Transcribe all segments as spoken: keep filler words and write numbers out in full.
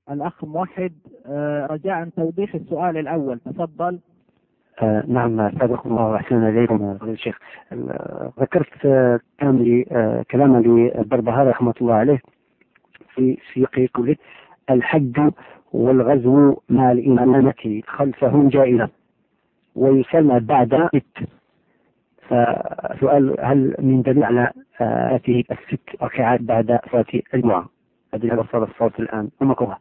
الأخ موحد، رجاء توضيح السؤال الأول، تفضل. آه نعم، سابقكم الله وأحسن إليكم فضيلة الشيخ. ذكرت آه كلام لي آه كلاما للبربهاري رحمة الله عليه في سياق قوله: الحج والغزو مع الإمامة خلفهم جائزة ويسمى بعد ست. فسؤال: هل من دليل على هذه آه الست ركعات بعد صلاة الجمعة؟ هذه وصل الصوت الآن ومكروه.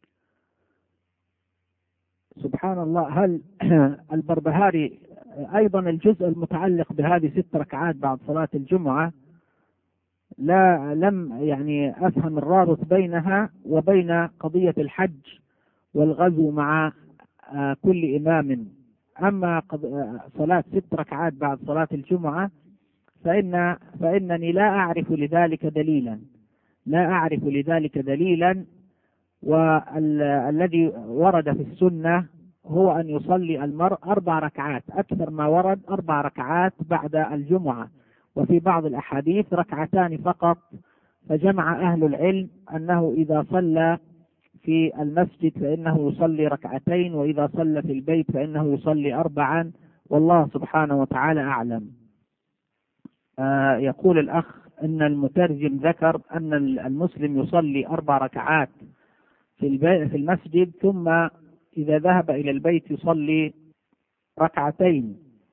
سبحان الله. هل البربهاري أيضا الجزء المتعلق بهذه ست ركعات بعد صلاة الجمعة لا لم يعني أفهم الرابط بينها وبين قضية الحج والغزو مع كل إمام. أما صلاة ست ركعات بعد صلاة الجمعة فإن فإنني لا أعرف لذلك دليلا لا أعرف لذلك دليلا والذي ورد في السنة هو أن يصلي المرء أربع ركعات، أكثر ما ورد أربع ركعات بعد الجمعة، وفي بعض الأحاديث ركعتان فقط. فجمع أهل العلم أنه إذا صلى في المسجد فإنه يصلي ركعتين، وإذا صلى في البيت فإنه يصلي أربعا، والله سبحانه وتعالى أعلم. آه يقول الأخ أن المترجم ذكر أن المسلم يصلي أربع ركعات في في المسجد، ثم إذا ذهب إلى البيت يصلي ركعتين.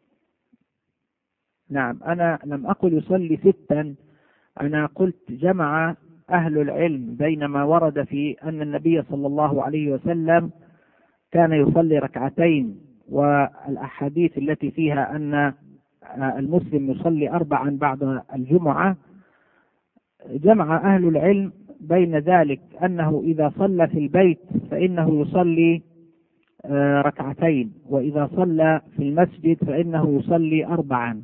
نعم، أنا لم أقل يصلي ستا، أنا قلت جمع أهل العلم بين ما ورد في أن النبي صلى الله عليه وسلم كان يصلي ركعتين والأحاديث التي فيها أن المسلم يصلي أربعا بعد الجمعة. جمع أهل العلم بين ذلك أنه إذا صلى في البيت فإنه يصلي ركعتين، وإذا صلى في المسجد فإنه يصلي أربعا،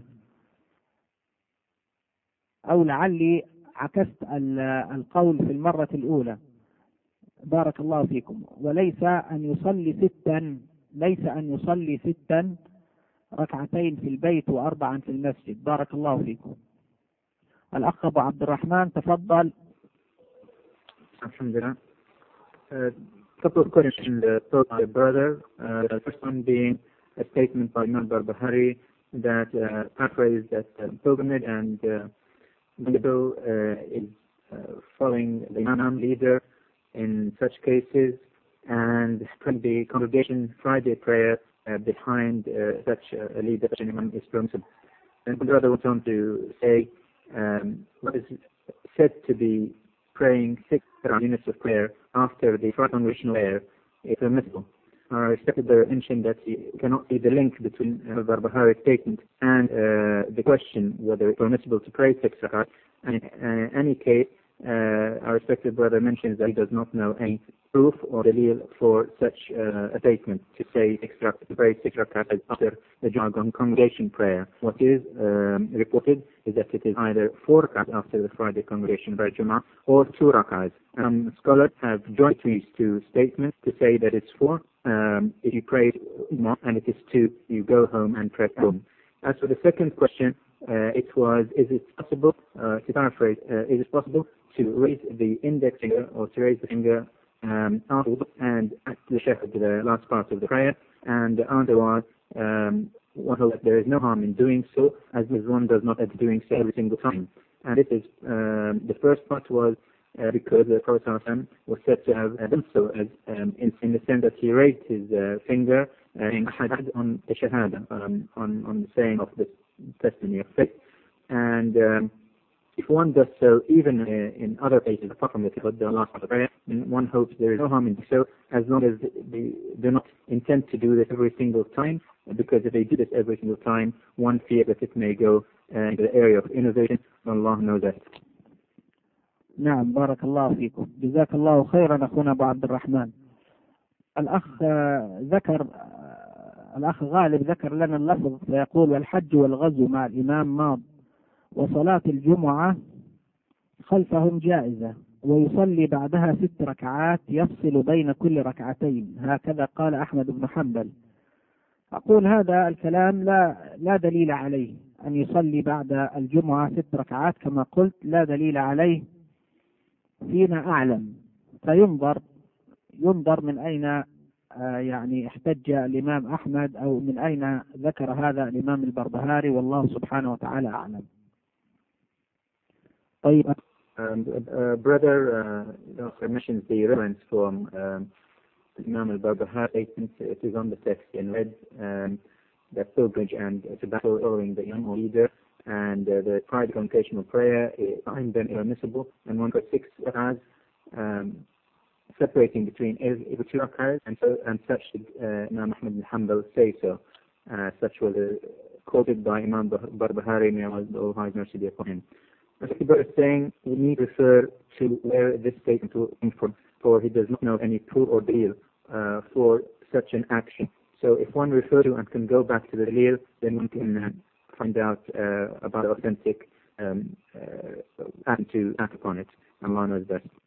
أو لعلي عكست القول في المرة الأولى. بارك الله فيكم. وليس أن يصلي ستا ليس أن يصلي ستا ركعتين في البيت وأربعا في المسجد. بارك الله فيكم. الأخ أبو عبد الرحمن، تفضل. الحمد لله. A couple of questions uh, posed by brother. Uh, the first one being a statement by Imam Barbahari that uh, paraphrased that uh, pilgrimage and uh, Bible uh, is uh, following the Imam leader in such cases, and the congregation Friday prayer uh, behind uh, such a leader, such an Imam, is permissible. And the brother went on to say um, what is said to be praying six units of prayer after the first congregational prayer is permissible. I respected the mention that he cannot see the link between uh, Barbahari's statement and uh, the question whether it's permissible to pray six rakat. And in uh, any case, uh, our respected brother mentions that he does not know any proof or delil for such uh, a statement to say six rakat, to pray six rakat after the jargon congregation prayer. What is um, reported is that it is either four rakat after the Friday congregation prayer Jummah or two rakat. Um, scholars have joined these two statements to say that it's four. Um, if you pray and it is two, you go home and pray home. As for the second question, uh, it was, is it possible, uh, to paraphrase, uh, is it possible to raise the index finger or to raise the finger um, after and at the shahad, the last part of the prayer? And the answer was, um, one holds that there is no harm in doing so, as one does not have doing so every single time. And this is, um, the first part was Uh, because the Prophet ﷺ was said to have uh, done so as, um, in, in the sense that he raised his uh, finger uh, on the shahada, um, on, on the saying of the testimony of faith. And um, if one does so even uh, in other places apart from the Tihud, the last part of prayer, then one hopes there is no harm in doing so, as long as they do not intend to do this every single time, because if they do this every single time, one fears that it may go uh, into the area of innovation. Allah knows that. نعم، بارك الله فيكم. جزاك الله خيرا أخونا أبو عبد الرحمن. الأخ ذكر الأخ غالب ذكر لنا اللفظ فيقول: والحج والغزو مع الإمام ماض، وصلاة الجمعة خلفهم جائزة، ويصلي بعدها ست ركعات يفصل بين كل ركعتين. هكذا قال أحمد بن حنبل. أقول هذا الكلام لا لا دليل عليه، أن يصلي بعد الجمعة ست ركعات كما قلت لا دليل عليه فيما أعلم. فينظر ينظر من أين آه يعني احتج الإمام أحمد أو من أين ذكر هذا الإمام البربهاري، والله سبحانه وتعالى أعلم. طيب. Um, uh, brother uh, also mentions the reference from um, Imam al-Barbahari. It is on the text in red, um, that pilgrimage and tobacco following the Imam or leader, and uh, the private congregational prayer is find them impermissible, and one for six rak'ahs, um, separating between every two rak'ahs, and so and such did uh, Imam Ahmad bin Hanbal say so. Uh, such was uh, quoted by Imam Barbahari, may Allah have mercy be upon him. The brother is saying we need to refer to where this statement came from, for he does not know any proof or deal uh, for such an action. So if one refers to and can go back to the deal, then one can uh, find out uh, about authentic um, uh, and to act upon it. Allah knows best.